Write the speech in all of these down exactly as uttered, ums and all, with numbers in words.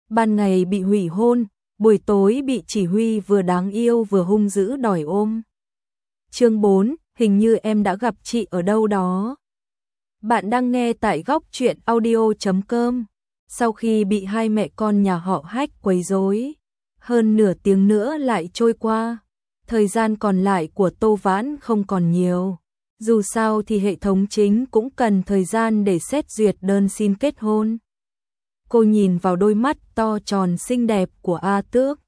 ban ngày bị hủy hôn, buổi tối bị chỉ huy vừa đáng yêu vừa hung dữ đòi ôm. Chương bốn, hình như em đã gặp chị ở đâu đó. Bạn đang nghe tại góc truyện audio chấm com. Sau khi bị hai mẹ con nhà họ Hách quấy rối, hơn nửa tiếng nữa lại trôi qua. Thời gian còn lại của Tô Vãn không còn nhiều. Dù sao thì hệ thống chính cũng cần thời gian để xét duyệt đơn xin kết hôn. Cô nhìn vào đôi mắt to tròn xinh đẹp của A Tước.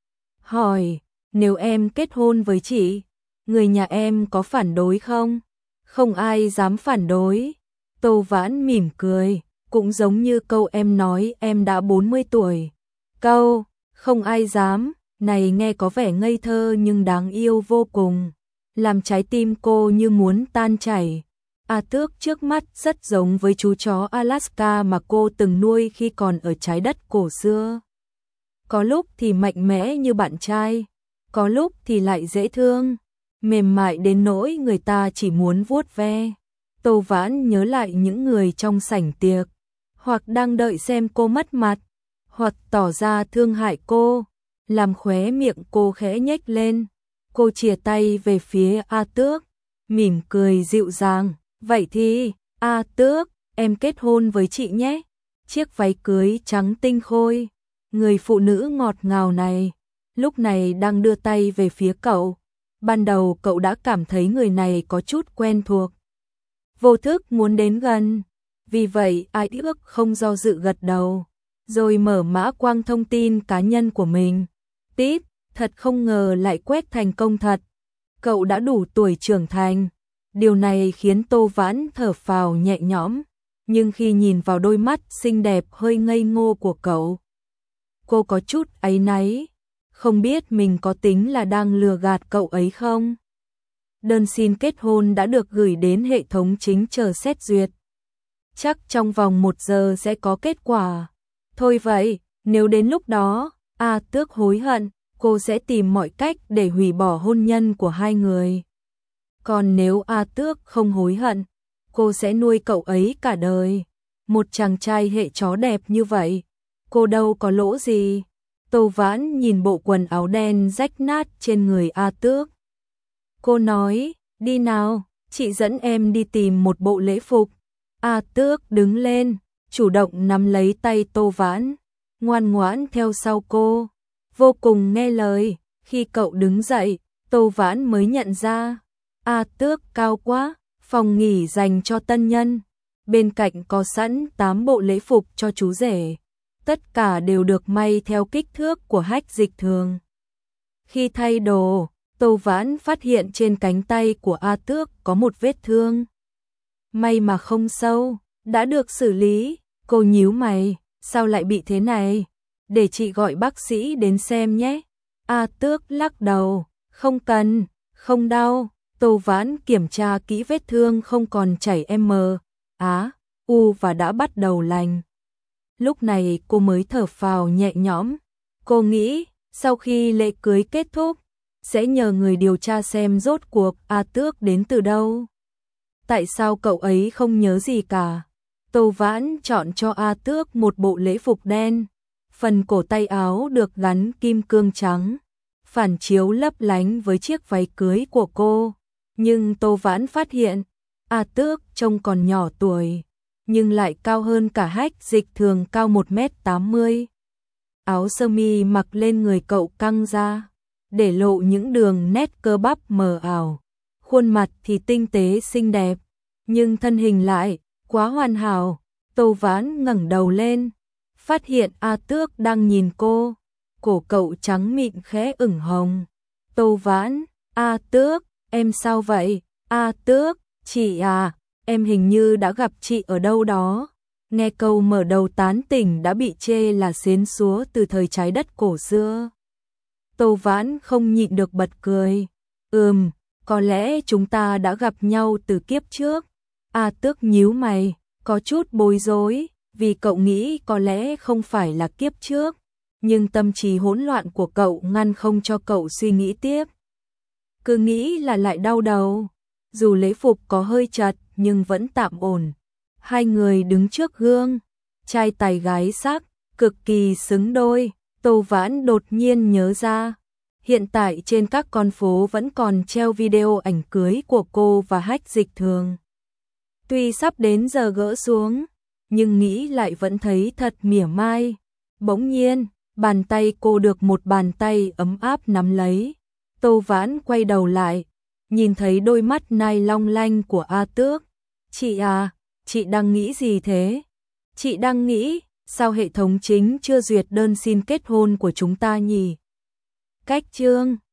Hỏi, nếu em kết hôn với chị, người nhà em có phản đối không? Không ai dám phản đối. Tô Vãn mỉm cười, cũng giống như câu em nói em đã bốn mươi tuổi. Câu, không ai dám, này nghe có vẻ ngây thơ nhưng đáng yêu vô cùng. Làm trái tim cô như muốn tan chảy. A Tước trước mắt rất giống với chú chó Alaska mà cô từng nuôi khi còn ở trái đất cổ xưa. Có lúc thì mạnh mẽ như bạn trai, có lúc thì lại dễ thương, mềm mại đến nỗi người ta chỉ muốn vuốt ve. Tô Vãn nhớ lại những người trong sảnh tiệc, hoặc đang đợi xem cô mất mặt, hoặc tỏ ra thương hại cô, làm khóe miệng cô khẽ nhếch lên. Cô chìa tay về phía A Tước, mỉm cười dịu dàng. Vậy thì, A Tước, em kết hôn với chị nhé. Chiếc váy cưới trắng tinh khôi, người phụ nữ ngọt ngào này, lúc này đang đưa tay về phía cậu. Ban đầu cậu đã cảm thấy người này có chút quen thuộc. Vô thức muốn đến gần, vì vậy A Tước không do dự gật đầu, rồi mở mã quang thông tin cá nhân của mình. Tít, thật không ngờ lại quét thành công thật. Cậu đã đủ tuổi trưởng thành. Điều này khiến Tô Vãn thở phào nhẹ nhõm, nhưng khi nhìn vào đôi mắt xinh đẹp hơi ngây ngô của cậu, cô có chút áy náy, không biết mình có tính là đang lừa gạt cậu ấy không. Đơn xin kết hôn đã được gửi đến hệ thống chính chờ xét duyệt. Chắc trong vòng một giờ sẽ có kết quả. Thôi vậy, nếu đến lúc đó, A Tước hối hận, cô sẽ tìm mọi cách để hủy bỏ hôn nhân của hai người. Còn nếu A Tước không hối hận, cô sẽ nuôi cậu ấy cả đời. Một chàng trai hệ chó đẹp như vậy, cô đâu có lỗ gì. Tô Vãn nhìn bộ quần áo đen rách nát trên người A Tước. Cô nói, đi nào, chị dẫn em đi tìm một bộ lễ phục. A Tước đứng lên, chủ động nắm lấy tay Tô Vãn, ngoan ngoãn theo sau cô, vô cùng nghe lời. Khi cậu đứng dậy, Tô Vãn mới nhận ra, A Tước cao quá, phòng nghỉ dành cho tân nhân. Bên cạnh có sẵn tám bộ lễ phục cho chú rể. Tất cả đều được may theo kích thước của Hách Dịch Thường. Khi thay đồ, Tô Vãn phát hiện trên cánh tay của A Tước có một vết thương. May mà không sâu, đã được xử lý. Cô nhíu mày, sao lại bị thế này? Để chị gọi bác sĩ đến xem nhé. A Tước lắc đầu, không cần, không đau. Tô Vãn kiểm tra kỹ vết thương không còn chảy M, Á, U và đã bắt đầu lành. Lúc này cô mới thở phào nhẹ nhõm. Cô nghĩ, sau khi lễ cưới kết thúc, sẽ nhờ người điều tra xem rốt cuộc A Tước đến từ đâu. Tại sao cậu ấy không nhớ gì cả? Tô Vãn chọn cho A Tước một bộ lễ phục đen. Phần cổ tay áo được gắn kim cương trắng, phản chiếu lấp lánh với chiếc váy cưới của cô. Nhưng Tô Vãn phát hiện, A Tước trông còn nhỏ tuổi, nhưng lại cao hơn cả Hách Dịch Thường cao một mét tám mươi. Áo sơ mi mặc lên người cậu căng ra, để lộ những đường nét cơ bắp mờ ảo. Khuôn mặt thì tinh tế xinh đẹp, nhưng thân hình lại quá hoàn hảo. Tô Vãn ngẩng đầu lên, phát hiện A Tước đang nhìn cô. Cổ cậu trắng mịn khẽ ửng hồng. Tô Vãn, A Tước, em sao vậy? A Tước, chị à, em hình như đã gặp chị ở đâu đó. Nghe câu mở đầu tán tỉnh đã bị chê là xến xúa từ thời trái đất cổ xưa. Tô Vãn không nhịn được bật cười. Ừm, có lẽ chúng ta đã gặp nhau từ kiếp trước. A Tước nhíu mày, có chút bối rối, vì cậu nghĩ có lẽ không phải là kiếp trước. Nhưng tâm trí hỗn loạn của cậu ngăn không cho cậu suy nghĩ tiếp. Cứ nghĩ là lại đau đầu. Dù lễ phục có hơi chật nhưng vẫn tạm ổn. Hai người đứng trước gương, trai tài gái sắc, cực kỳ xứng đôi. Tô Vãn đột nhiên nhớ ra, hiện tại trên các con phố vẫn còn treo video ảnh cưới của cô và Hách Dịch Thường. Tuy sắp đến giờ gỡ xuống, nhưng nghĩ lại vẫn thấy thật mỉa mai. Bỗng nhiên, bàn tay cô được một bàn tay ấm áp nắm lấy. Tô Vãn quay đầu lại, nhìn thấy đôi mắt nai long lanh của A Tước. Chị à, chị đang nghĩ gì thế? Chị đang nghĩ, sao hệ thống chính chưa duyệt đơn xin kết hôn của chúng ta nhỉ? Cách chương